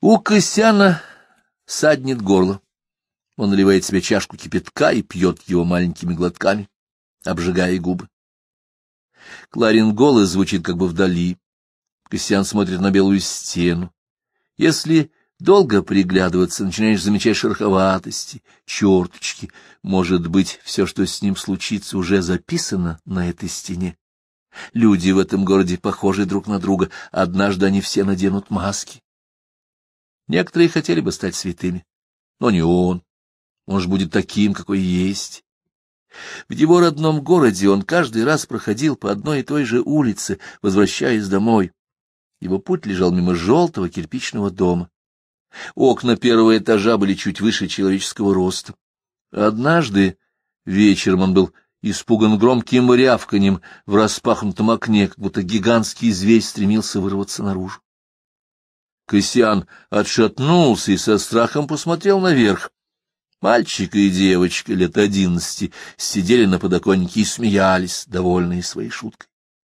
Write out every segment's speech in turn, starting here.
У Косяна саднет горло. Он наливает себе чашку кипятка и пьет его маленькими глотками, обжигая губы. Кларин голос звучит как бы вдали. Косян смотрит на белую стену. Если долго приглядываться, начинаешь замечать шероховатости, черточки. Может быть, все, что с ним случится, уже записано на этой стене. Люди в этом городе похожи друг на друга. Однажды они все наденут маски. Некоторые хотели бы стать святыми, но не он. Он же будет таким, какой есть. В его родном городе он каждый раз проходил по одной и той же улице, возвращаясь домой. Его путь лежал мимо желтого кирпичного дома. Окна первого этажа были чуть выше человеческого роста. Однажды вечером он был испуган громким рявканьем в распахнутом окне, как будто гигантский зверь стремился вырваться наружу. Косян отшатнулся и со страхом посмотрел наверх. Мальчик и девочка лет 11 сидели на подоконнике и смеялись, довольные своей шуткой.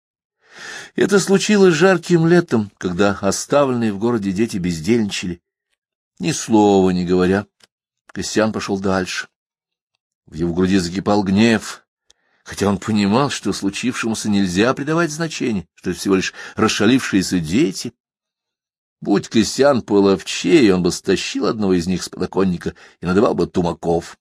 Это случилось жарким летом, когда оставленные в городе дети бездельничали. Ни слова не говоря, Косян пошел дальше. В его груди закипал гнев, хотя он понимал, что случившемуся нельзя придавать значения, что это всего лишь расшалившиеся дети. Будь Косян половчее, он бы стащил одного из них с подоконника и надавал бы тумаков.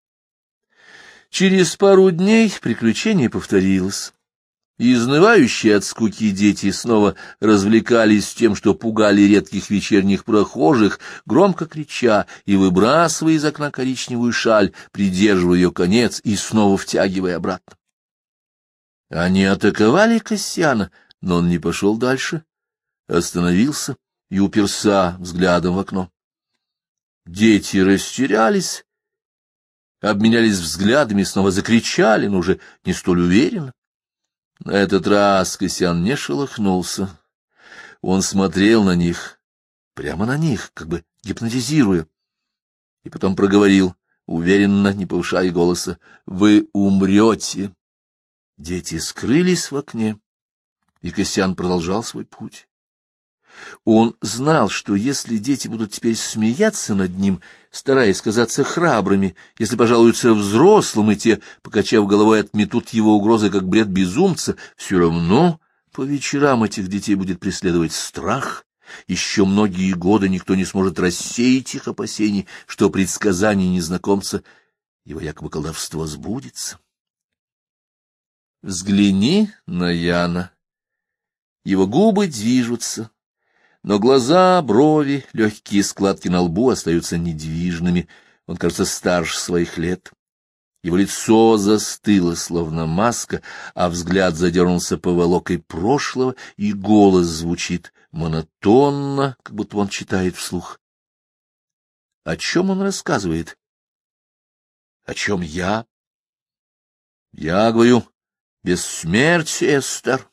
Через пару дней приключение повторилось. Изнывающие от скуки дети снова развлекались тем, что пугали редких вечерних прохожих, громко крича и выбрасывая из окна коричневую шаль, придерживая ее конец и снова втягивая обратно. Они атаковали Косяна, но он не пошел дальше, остановился и уперся взглядом в окно. Дети растерялись, обменялись взглядами и снова закричали, но уже не столь уверенно. На этот раз Косян не шелохнулся. Он смотрел на них, прямо на них, как бы гипнотизируя, и потом проговорил, уверенно, не повышая голоса: «Вы умрете». Дети скрылись в окне, и Косян продолжал свой путь. Он знал, что если дети будут теперь смеяться над ним, стараясь казаться храбрыми, если пожалуются взрослым, и те, покачав головой, отметут его угрозы как бред безумца, все равно по вечерам этих детей будет преследовать страх. Еще многие годы никто не сможет рассеять их опасений, что предсказание незнакомца, его якобы колдовство, сбудется. Взгляни на Яна. Его губы движутся, но глаза, брови, легкие складки на лбу остаются недвижными. Он кажется старше своих лет. Его лицо застыло, словно маска, а взгляд задернулся поволокой прошлого, и голос звучит монотонно, как будто он читает вслух. О чем он рассказывает? О чем я? Я говорю: бессмертие, Эстер.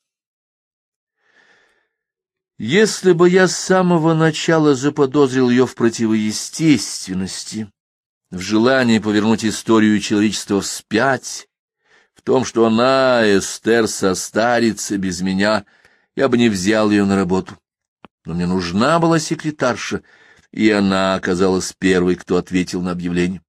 Если бы я с самого начала заподозрил ее в противоестественности, в желании повернуть историю человечества вспять, в том, что она, Эстер, состарится без меня, я бы не взял ее на работу. Но мне нужна была секретарша, и она оказалась первой, кто ответил на объявление.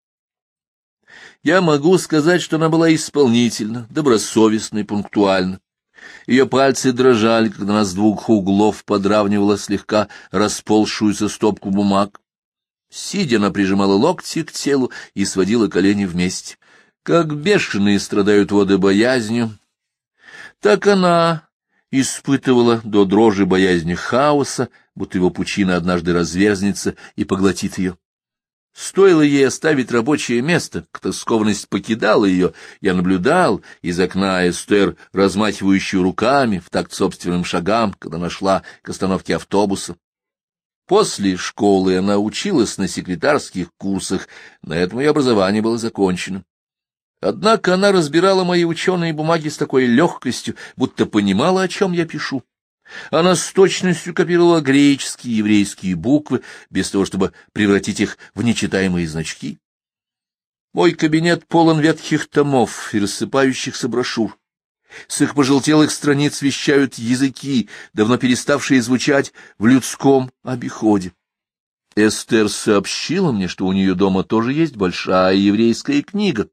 Я могу сказать, что она была исполнительна, добросовестна и пунктуальна. Ее пальцы дрожали, когда она с двух углов подравнивала слегка расползшуюся стопку бумаг. Сидя, она прижимала локти к телу и сводила колени вместе. Как бешеные страдают водобоязнью, так она испытывала до дрожи боязнь хаоса, будто его пучина однажды разверзнется и поглотит ее. Стоило ей оставить рабочее место, как скованность покидала ее, я наблюдал из окна Эстер, размахивающую руками в такт собственным шагам, когда она шла к остановке автобуса. После школы она училась на секретарских курсах, на этом ее образование было закончено. Однако она разбирала мои ученые бумаги с такой легкостью, будто понимала, о чем я пишу. Она с точностью копировала греческие и еврейские буквы, без того, чтобы превратить их в нечитаемые значки. Мой кабинет полон ветхих томов и рассыпающихся брошюр. С их пожелтелых страниц вещают языки, давно переставшие звучать в людском обиходе. Эстер сообщила мне, что у нее дома тоже есть большая еврейская книга.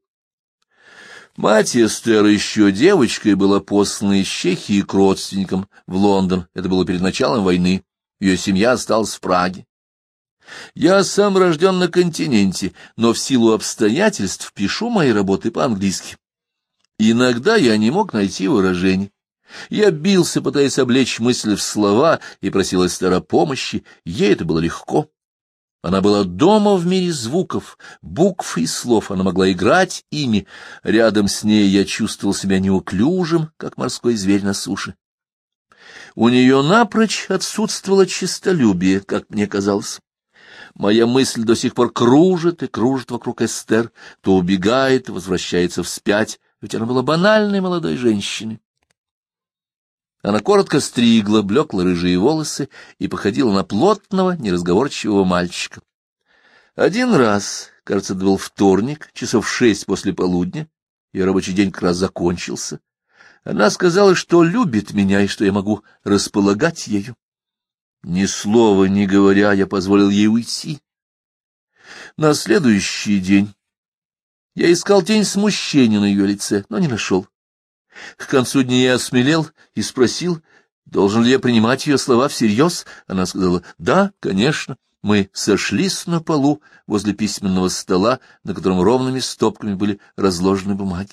Мать Эстер еще девочкой была послана из Чехии к родственникам в Лондон. Это было перед началом войны. Ее семья осталась в Праге. Я сам рожден на континенте, но в силу обстоятельств пишу мои работы по-английски. Иногда я не мог найти выражений. Я бился, пытаясь облечь мысли в слова, и просил Эстер о помощи. Ей это было легко. Она была дома в мире звуков, букв и слов, она могла играть ими. Рядом с ней я чувствовал себя неуклюжим, как морской зверь на суше. У нее напрочь отсутствовало честолюбие, как мне казалось. Моя мысль до сих пор кружит и кружит вокруг Эстер, то убегает, возвращается вспять, ведь она была банальной молодой женщиной. Она коротко стригла блекло-рыжие волосы и походила на плотного, неразговорчивого мальчика. Один раз, кажется, это был вторник, часов 6 после полудня, ее рабочий день как раз закончился, она сказала, что любит меня и что я могу располагать ею. Ни слова не говоря, я позволил ей уйти. На следующий день я искал тень смущения на ее лице, но не нашел. К концу дня я осмелел и спросил, должен ли я принимать ее слова всерьез. Она сказала: «Да, конечно». Мы сошлись на полу возле письменного стола, на котором ровными стопками были разложены бумаги.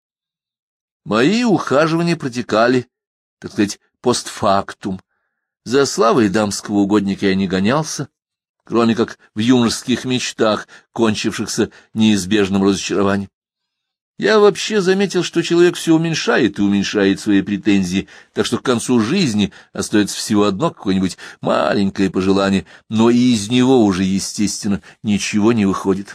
Мои ухаживания протекали, так сказать, постфактум. За славой дамского угодника я не гонялся, кроме как в юношеских мечтах, кончившихся неизбежным разочарованием. Я вообще заметил, что человек все уменьшает и уменьшает свои претензии, так что к концу жизни остается всего одно какое-нибудь маленькое пожелание, но и из него уже, естественно, ничего не выходит.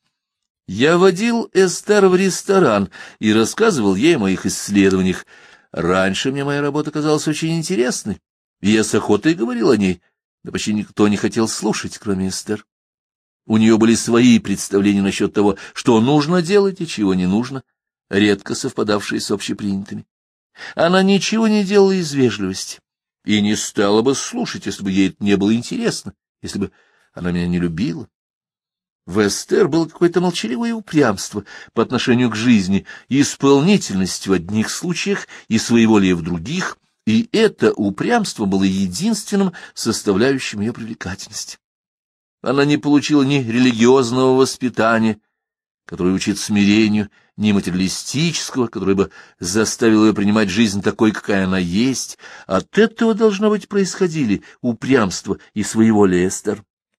Я водил Эстер в ресторан и рассказывал ей о моих исследованиях. Раньше мне моя работа казалась очень интересной, и я с охотой говорил о ней, да почти никто не хотел слушать, кроме Эстер. У нее были свои представления насчет того, что нужно делать и чего не нужно, редко совпадавшие с общепринятыми. Она ничего не делала из вежливости и не стала бы слушать, если бы ей это не было интересно, если бы она меня не любила. В Эстер было какое-то молчаливое упрямство по отношению к жизни, исполнительность в одних случаях и своеволие в других, и это упрямство было единственным составляющим ее привлекательности. Она не получила ни религиозного воспитания, которое учит смирению, ни материалистического, которое бы заставило ее принимать жизнь такой, какая она есть. От этого, должно быть, происходили упрямство и своеволие Эстер.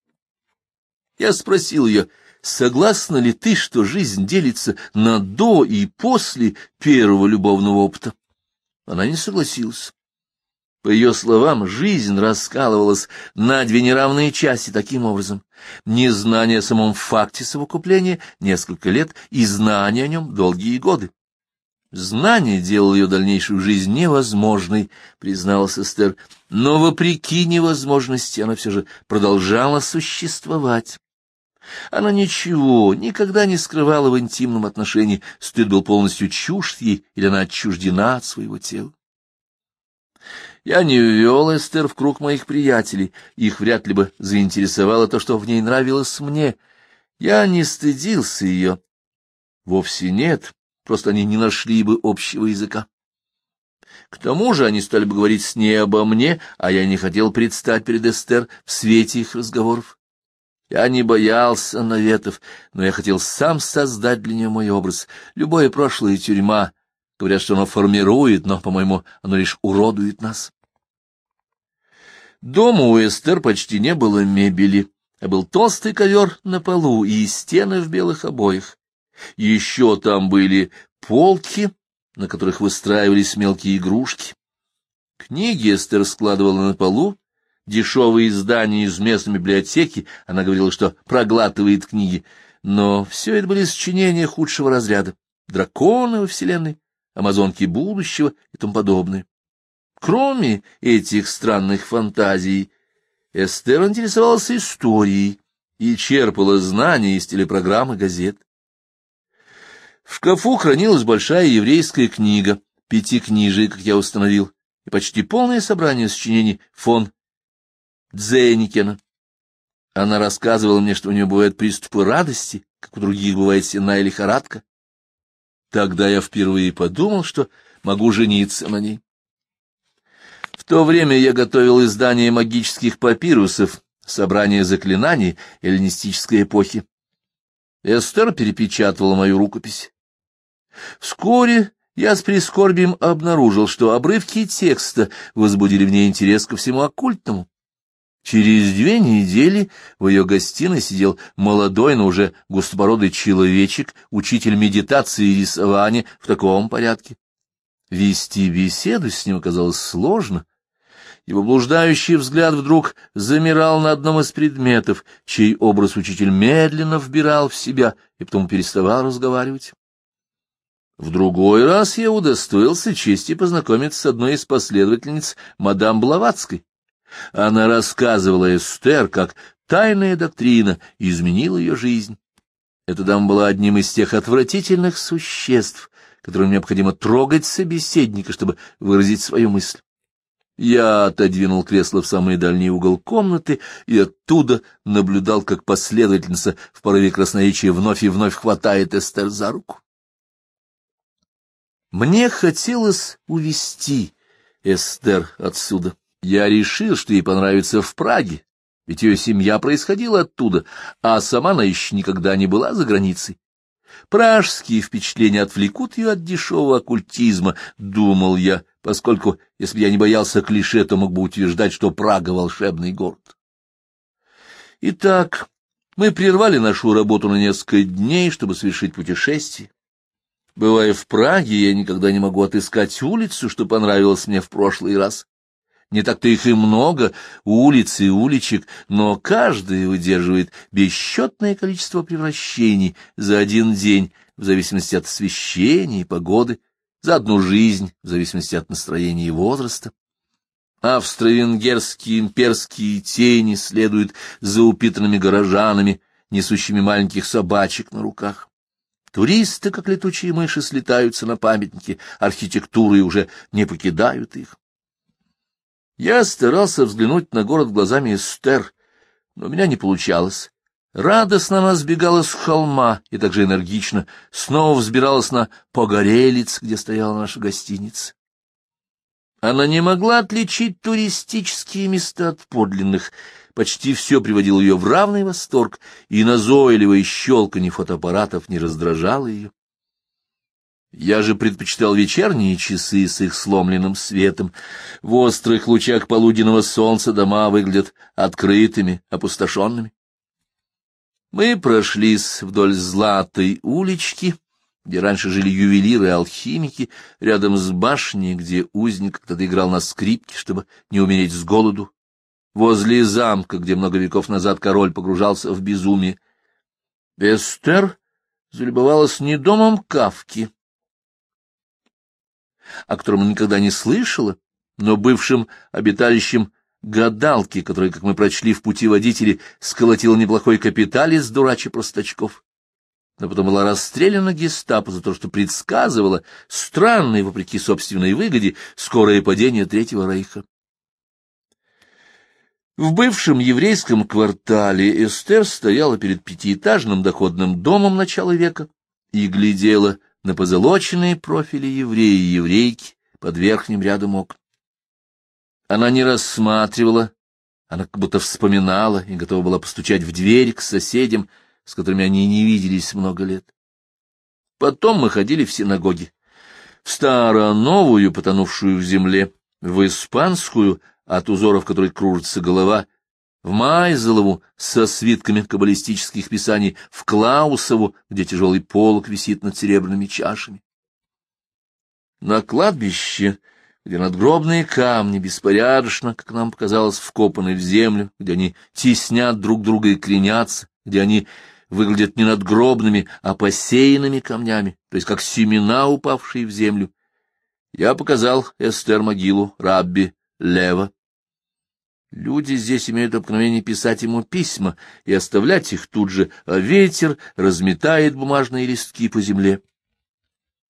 Я спросил ее, согласна ли ты, что жизнь делится на до и после первого любовного опыта? Она не согласилась. По ее словам, жизнь раскалывалась на две неравные части таким образом: незнание о самом факте совокупления несколько лет и знание о нем долгие годы. Знание делало ее дальнейшую жизнь невозможной, призналась Эстер, но вопреки невозможности она все же продолжала существовать. Она ничего никогда не скрывала в интимном отношении, стыд был полностью чужд ей, или она отчуждена от своего тела. Я не ввел Эстер в круг моих приятелей, их вряд ли бы заинтересовало то, что в ней нравилось мне. Я не стыдился ее. Вовсе нет, просто они не нашли бы общего языка. К тому же они стали бы говорить с ней обо мне, а я не хотел предстать перед Эстер в свете их разговоров. Я не боялся наветов, но я хотел сам создать для нее мой образ. Любое прошлое — тюрьма. Говорят, что оно формирует, но, по-моему, оно лишь уродует нас. Дома у Эстер почти не было мебели, а был толстый ковер на полу и стены в белых обоях. Еще там были полки, на которых выстраивались мелкие игрушки. Книги Эстер складывала на полу, дешевые издания из местной библиотеки, она говорила, что проглатывает книги, но все это были сочинения худшего разряда: драконы во вселенной, амазонки будущего и тому подобное. Кроме этих странных фантазий, Эстер интересовалась историей и черпала знания из телепрограмм и газет. В шкафу хранилась большая еврейская книга, пятикнижие, как я установил, и почти полное собрание сочинений фон Дзеникена. Она рассказывала мне, что у нее бывают приступы радости, как у других бывает сенная лихорадка. Тогда я впервые подумал, что могу жениться на ней. В то время я готовил издание магических папирусов, собрание заклинаний эллинистической эпохи. Эстер перепечатывала мою рукопись. Вскоре я с прискорбием обнаружил, что обрывки текста возбудили в ней интерес ко всему оккультному. Через 2 недели в ее гостиной сидел молодой, но уже густобородый человечек, учитель медитации и рисования в таком порядке. Вести беседу с ним оказалось сложно. Его блуждающий взгляд вдруг замирал на одном из предметов, чей образ учитель медленно вбирал в себя и потом переставал разговаривать. В другой раз я удостоился чести познакомиться с одной из последовательниц мадам Блаватской. Она рассказывала Эстер, как тайная доктрина изменила ее жизнь. Эта дама была одним из тех отвратительных существ, которым необходимо трогать собеседника, чтобы выразить свою мысль. Я отодвинул кресло в самый дальний угол комнаты и оттуда наблюдал, как последовательница в порыве красноречия вновь и вновь хватает Эстер за руку. Мне хотелось увести Эстер отсюда. Я решил, что ей понравится в Праге, ведь ее семья происходила оттуда, а сама она еще никогда не была за границей. Пражские впечатления отвлекут ее от дешевого оккультизма, думал я, поскольку, если бы я не боялся клише, то мог бы утверждать, что Прага — волшебный город. Итак, мы прервали нашу работу на несколько дней, чтобы совершить путешествие. Бывая в Праге, я никогда не могу отыскать улицу, что понравилось мне в прошлый раз. Не так-то их и много, улиц и уличек, но каждая выдерживает бесчетное количество превращений за один день, в зависимости от освещения и погоды, за одну жизнь, в зависимости от настроения и возраста. Австро-венгерские имперские тени следуют за упитанными горожанами, несущими маленьких собачек на руках. Туристы, как летучие мыши, слетаются на памятники архитектуры и уже не покидают их. Я старался взглянуть на город глазами Эстер, но у меня не получалось. Радостно она сбегала с холма и также энергично снова взбиралась на Погорелец, где стояла наша гостиница. Она не могла отличить туристические места от подлинных, почти все приводило ее в равный восторг, и назойливое щелканье фотоаппаратов не раздражало ее. Я же предпочитал вечерние часы с их сломленным светом. В острых лучах полуденного солнца дома выглядят открытыми, опустошенными. Мы прошлись вдоль Златой улички, где раньше жили ювелиры и алхимики, рядом с башней, где узник когда-то играл на скрипке, чтобы не умереть с голоду, возле замка, где много веков назад король погружался в безумие. Эстер залюбовалась не домом Кафки, о котором она никогда не слышала, но бывшим обиталищем гадалки, который, как мы прочли в путеводителе, сколотил неплохой капиталец дурачий простачков. Но потом была расстреляна гестапо за то, что предсказывала странное, вопреки собственной выгоде, скорое падение Третьего Рейха. В бывшем еврейском квартале Эстер стояла перед пятиэтажным доходным домом начала века и глядела на позолоченные профили еврея и еврейки под верхним рядом окон. Она не рассматривала, она как будто вспоминала и готова была постучать в дверь к соседям, с которыми они не виделись много лет. Потом мы ходили в синагоги, в старо-новую, потонувшую в земле, в испанскую, от узоров которой кружится голова, в Майзелову со свитками каббалистических писаний, в Клаусову, где тяжелый полог висит над серебряными чашами. На кладбище, где надгробные камни беспорядочно, как нам показалось, вкопаны в землю, где они теснят друг друга и кренятся, где они выглядят не надгробными, а посеянными камнями, то есть как семена, упавшие в землю, я показал Эстер могилу Рабби Лева. Люди здесь имеют обыкновение писать ему письма и оставлять их тут же, а ветер разметает бумажные листки по земле.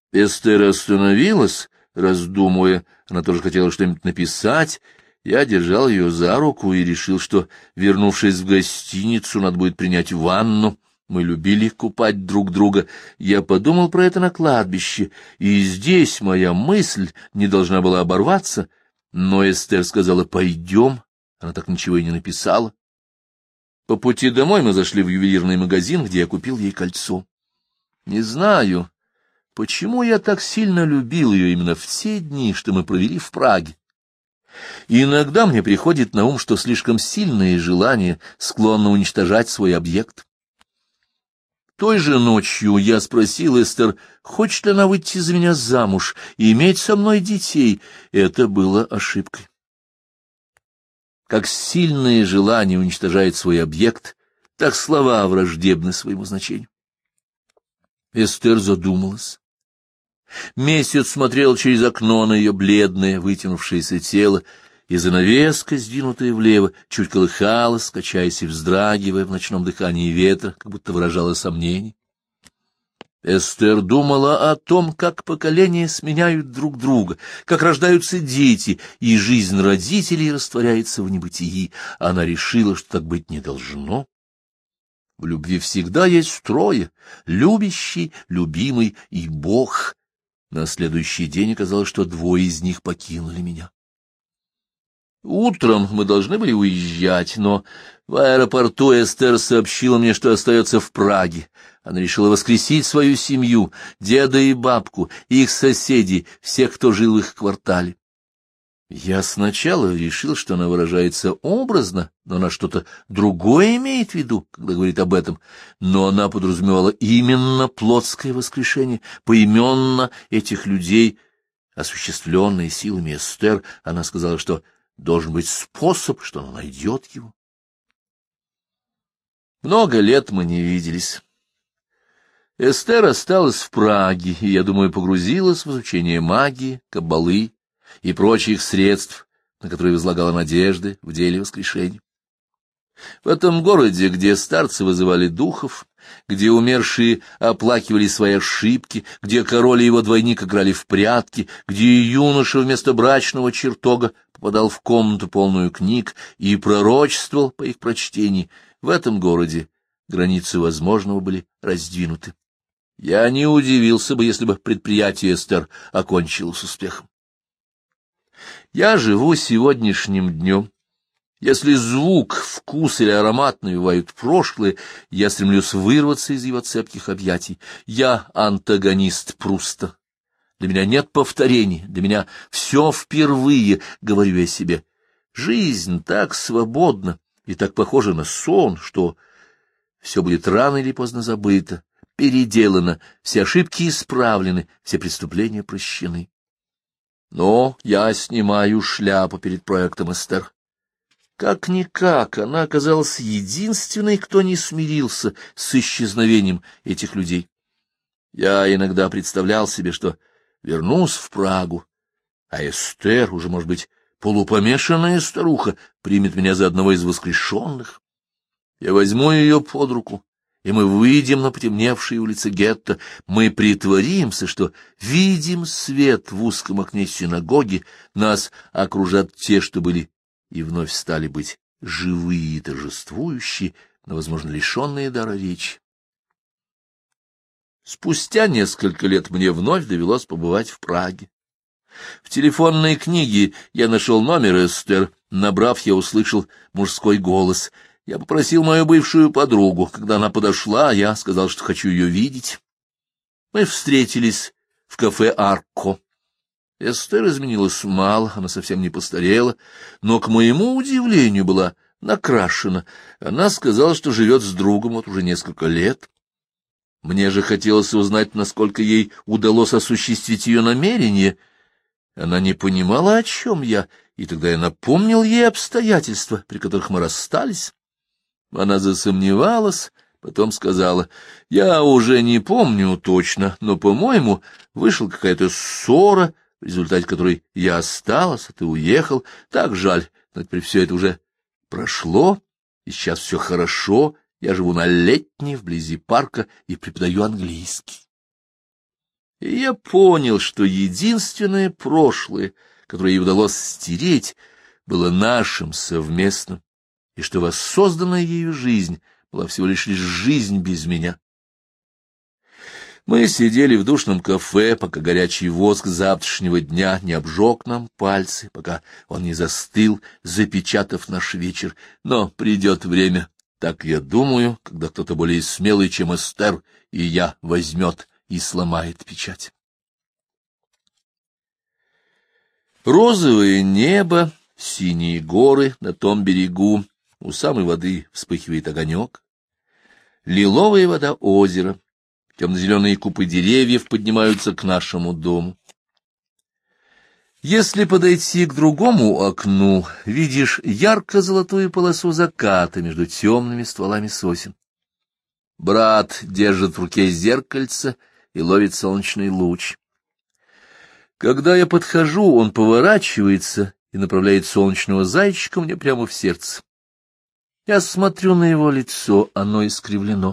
Эстер остановилась, раздумывая, она тоже хотела что-нибудь написать. Я держал ее за руку и решил, что, вернувшись в гостиницу, надо будет принять ванну. Мы любили купать друг друга. Я подумал про это на кладбище, и здесь моя мысль не должна была оборваться, но Эстер сказала «пойдем». Она так ничего и не написала. По пути домой мы зашли в ювелирный магазин, где я купил ей кольцо. Не знаю, почему я так сильно любил ее именно в те дни, что мы провели в Праге. Иногда мне приходит на ум, что слишком сильное желание склонно уничтожать свой объект. Той же ночью я спросил Эстер, хочет ли она выйти за меня замуж и иметь со мной детей. Это было ошибкой. Как сильное желание уничтожает свой объект, так слова враждебны своему значению. Эстер задумалась. Месяц смотрел через окно на ее бледное, вытянувшееся тело, и занавеска, сдвинутая влево, чуть колыхалась, качаясь и вздрагивая в ночном дыхании ветра, как будто выражала сомнение. Эстер думала о том, как поколения сменяют друг друга, как рождаются дети, и жизнь родителей растворяется в небытии. Она решила, что так быть не должно. В любви всегда есть трое — любящий, любимый и Бог. На следующий день оказалось, что двое из них покинули меня. Утром мы должны были уезжать, но в аэропорту Эстер сообщила мне, что остается в Праге. Она решила воскресить свою семью, деда и бабку, их соседей, всех, кто жил в их квартале. Я сначала решил, что она выражается образно, но она что-то другое имеет в виду, когда говорит об этом, но она подразумевала именно плотское воскрешение, поименно этих людей, осуществленные силами Эстер. Она сказала, что должен быть способ, что она найдет его. Много лет мы не виделись. Эстер осталась в Праге, и, я думаю, погрузилась в изучение магии, каббалы и прочих средств, на которые возлагала надежды в деле воскрешения. В этом городе, где старцы вызывали духов, где умершие оплакивали свои ошибки, где король и его двойник играли в прятки, где юноша вместо брачного чертога попадал в комнату, полную книг, и пророчествовал по их прочтении, в этом городе границы возможного были раздвинуты. Я не удивился бы, если бы предприятие Эстер окончилось успехом. Я живу сегодняшним днем. Если звук, вкус или аромат навевают прошлое, я стремлюсь вырваться из его цепких объятий. Я антагонист Пруста. Для меня нет повторений, для меня все впервые, говорю я себе. Жизнь так свободна и так похожа на сон, что все будет рано или поздно забыто, переделано, все ошибки исправлены, все преступления прощены. Но я снимаю шляпу перед проектом Эстер. Как-никак, она оказалась единственной, кто не смирился с исчезновением этих людей. Я иногда представлял себе, что вернусь в Прагу, а Эстер, уже, может быть, полупомешанная старуха, примет меня за одного из воскрешенных. Я возьму ее под руку, и мы выйдем на потемневшие улицы гетто. Мы притворимся, что видим свет в узком окне синагоги, нас окружат те, что были и вновь стали быть живые и торжествующие, но, возможно, лишенные дара речи. Спустя несколько лет мне вновь довелось побывать в Праге. В телефонной книге я нашел номер Эстер. Набрав, я услышал мужской голос. Я попросил мою бывшую подругу. Когда она подошла, я сказал, что хочу ее видеть. Мы встретились в кафе «Арко». Эстер изменилась мало, она совсем не постарела, но, к моему удивлению, была накрашена. Она сказала, что живет с другом вот уже несколько лет. Мне же хотелось узнать, насколько ей удалось осуществить ее намерение. Она не понимала, о чем я, и тогда я напомнил ей обстоятельства, при которых мы расстались. Она засомневалась, потом сказала: «Я уже не помню точно, но, по-моему, вышла какая-то ссора, в результате которой я осталась, а ты уехал. Так жаль, но теперь все это уже прошло, и сейчас все хорошо. Я живу на Летней, вблизи парка, и преподаю английский». И я понял, что единственное прошлое, которое ей удалось стереть, было нашим совместным, и что воссозданная ею жизнь была всего лишь жизнь без меня. Мы сидели в душном кафе, пока горячий воск завтрашнего дня не обжег нам пальцы, пока он не застыл, запечатав наш вечер. Но придет время, так я думаю, когда кто-то более смелый, чем Эстер, и я, возьмет и сломает печать. Розовое небо, синие горы на том берегу, у самой воды вспыхивает огонек. Лиловая вода озера, темно-зеленые купы деревьев поднимаются к нашему дому. Если подойти к другому окну, видишь ярко-золотую полосу заката между темными стволами сосен. Брат держит в руке зеркальце и ловит солнечный луч. Когда я подхожу, он поворачивается и направляет солнечного зайчика мне прямо в сердце. Я смотрю на его лицо, оно искривлено.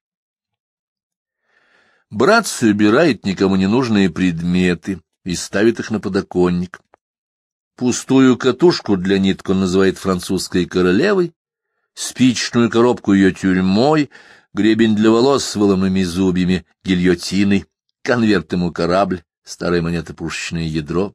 Брат собирает никому не нужные предметы и ставит их на подоконник. Пустую катушку для ниток он называет французской королевой, спичечную коробку ее тюрьмой, гребень для волос с выломанными зубьями гильотиной, конверт ему корабль, старая монета пушечное ядро.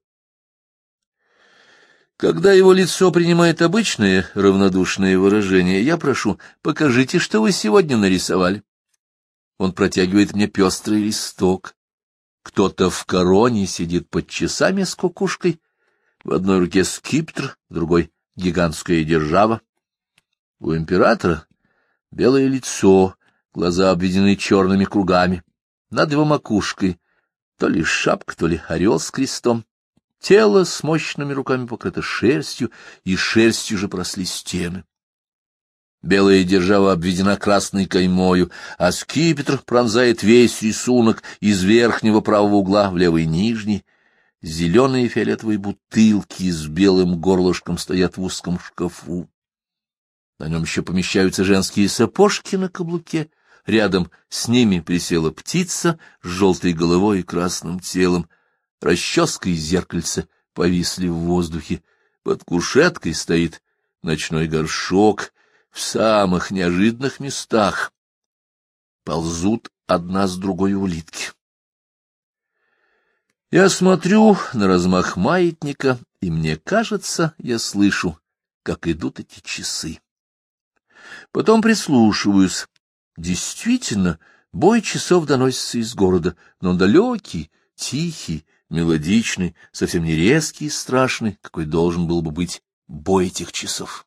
Когда его лицо принимает обычное равнодушное выражение, я прошу: покажите, что вы сегодня нарисовали. Он протягивает мне пестрый листок. Кто-то в короне сидит под часами с кукушкой, в одной руке скипетр, в другой — гигантская держава. У императора белое лицо, глаза обведены черными кругами, над его макушкой то ли шапка, то ли орел с крестом. Тело с мощными руками покрыто шерстью, и шерстью же поросли стены. Белая держава обведена красной каймою, а скипетр пронзает весь рисунок из верхнего правого угла в левый нижний. Зеленые и фиолетовые бутылки с белым горлышком стоят в узком шкафу. На нем еще помещаются женские сапожки на каблуке. Рядом с ними присела птица с желтой головой и красным телом. Расческа и зеркальце повисли в воздухе. Под кушеткой стоит ночной горшок. В самых неожиданных местах ползут одна с другой улитки. Я смотрю на размах маятника, и мне кажется, я слышу, как идут эти часы. Потом прислушиваюсь. Действительно, бой часов доносится из города, но он далекий, тихий, мелодичный, совсем не резкий и страшный, какой должен был бы быть бой этих часов.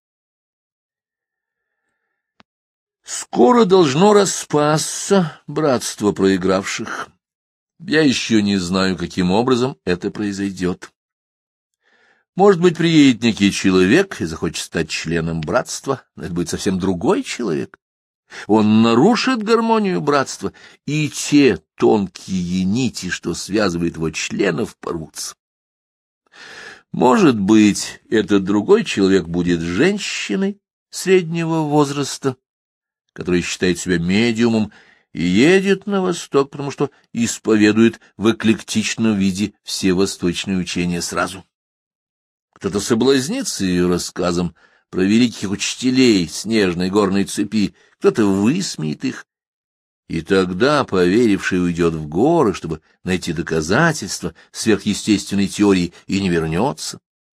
Скоро должно распасться братство проигравших. Я еще не знаю, каким образом это произойдет. Может быть, приедет некий человек и захочет стать членом братства, но это будет совсем другой человек. Он нарушит гармонию братства, и те тонкие нити, что связывают его членов, порвутся. Может быть, этот другой человек будет женщиной среднего возраста, который считает себя медиумом и едет на восток, потому что исповедует в эклектичном виде все восточные учения сразу. Кто-то соблазнится ее рассказом про великих учителей снежной горной цепи, кто-то высмеет их, и тогда поверивший уйдет в горы, чтобы найти доказательства сверхъестественной теории, и не вернется.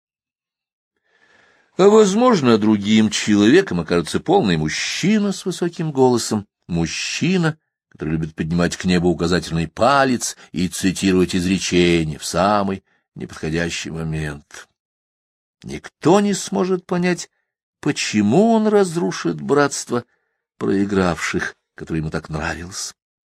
А, возможно, другим человеком окажется полный мужчина с высоким голосом, мужчина, который любит поднимать к небу указательный палец и цитировать изречения в самый неподходящий момент. Никто не сможет понять, почему он разрушит братство проигравших, которое ему так нравилось.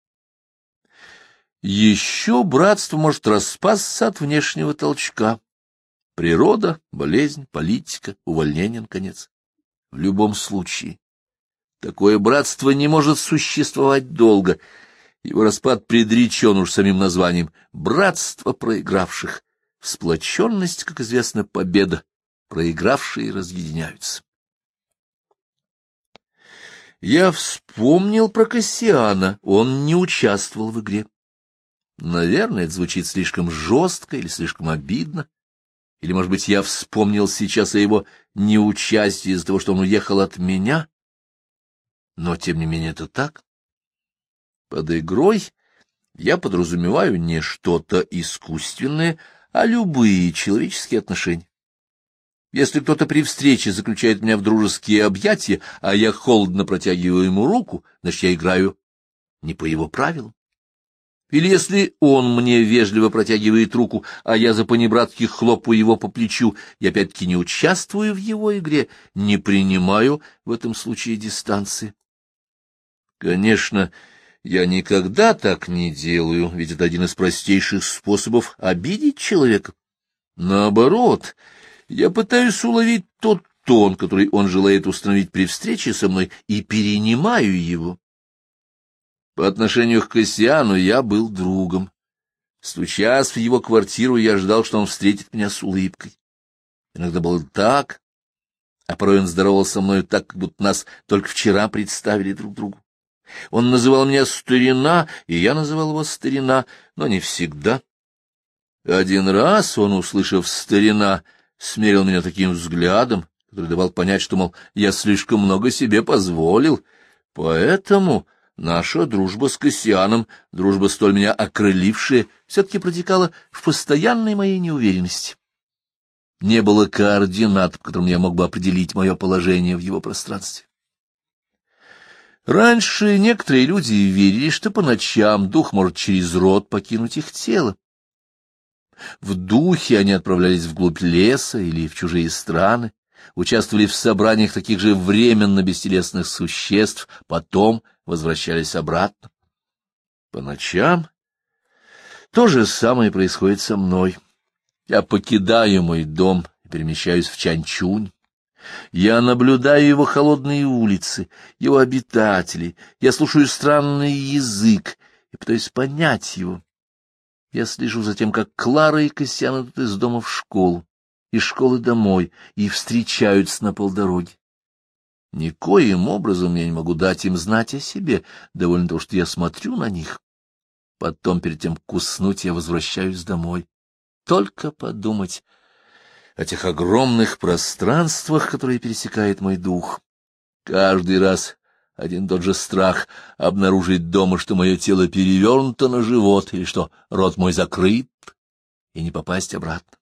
Еще братство может распасться от внешнего толчка. Природа, болезнь, политика, увольнение, наконец. В любом случае, такое братство не может существовать долго. Его распад предречен уж самим названием. Братство проигравших. Сплоченность, как известно, победа. Проигравшие разъединяются. Я вспомнил про Кассиана. Он не участвовал в игре. Наверное, это звучит слишком жестко или слишком обидно. Или, может быть, я вспомнил сейчас о его неучастии из-за того, что он уехал от меня. Но, тем не менее, это так. Под игрой я подразумеваю не что-то искусственное, а любые человеческие отношения. Если кто-то при встрече заключает меня в дружеские объятия, а я холодно протягиваю ему руку, значит, я играю не по его правилам. Или если он мне вежливо протягивает руку, а я запанибратски хлопаю его по плечу, я опять-таки не участвую в его игре, не принимаю в этом случае дистанции. Конечно, я никогда так не делаю, ведь это один из простейших способов обидеть человека. Наоборот, я пытаюсь уловить тот тон, который он желает установить при встрече со мной, и перенимаю его. По отношению к Кассиану я был другом. Стучась в его квартиру, я ждал, что он встретит меня с улыбкой. Иногда было так, а порой он здоровался со мной так, как будто нас только вчера представили друг другу. Он называл меня старина, и я называл его старина, но не всегда. Один раз он, услышав старина, смерил меня таким взглядом, который давал понять, что, мол, я слишком много себе позволил. Поэтому наша дружба с Кассианом, дружба столь меня окрылившая, все-таки протекала в постоянной моей неуверенности. Не было координат, по которым я мог бы определить мое положение в его пространстве. Раньше некоторые люди верили, что по ночам дух может через рот покинуть их тело. В духе они отправлялись вглубь леса или в чужие страны, участвовали в собраниях таких же временно бестелесных существ, потом возвращались обратно. По ночам то же самое происходит со мной. Я покидаю мой дом и перемещаюсь в Чанчунь. Я наблюдаю его холодные улицы, его обитателей, я слушаю странный язык и пытаюсь понять его. Я слежу за тем, как Клара и Кассиан идут из дома в школу, из школы домой, и встречаются на полдороги. Никоим образом я не могу дать им знать о себе, довольно того, что я смотрю на них. Потом, перед тем, как уснуть, я возвращаюсь домой. Только подумать о тех огромных пространствах, которые пересекает мой дух. Каждый раз один тот же страх обнаружить дома, что мое тело перевернуто на живот, или что рот мой закрыт, и не попасть обратно.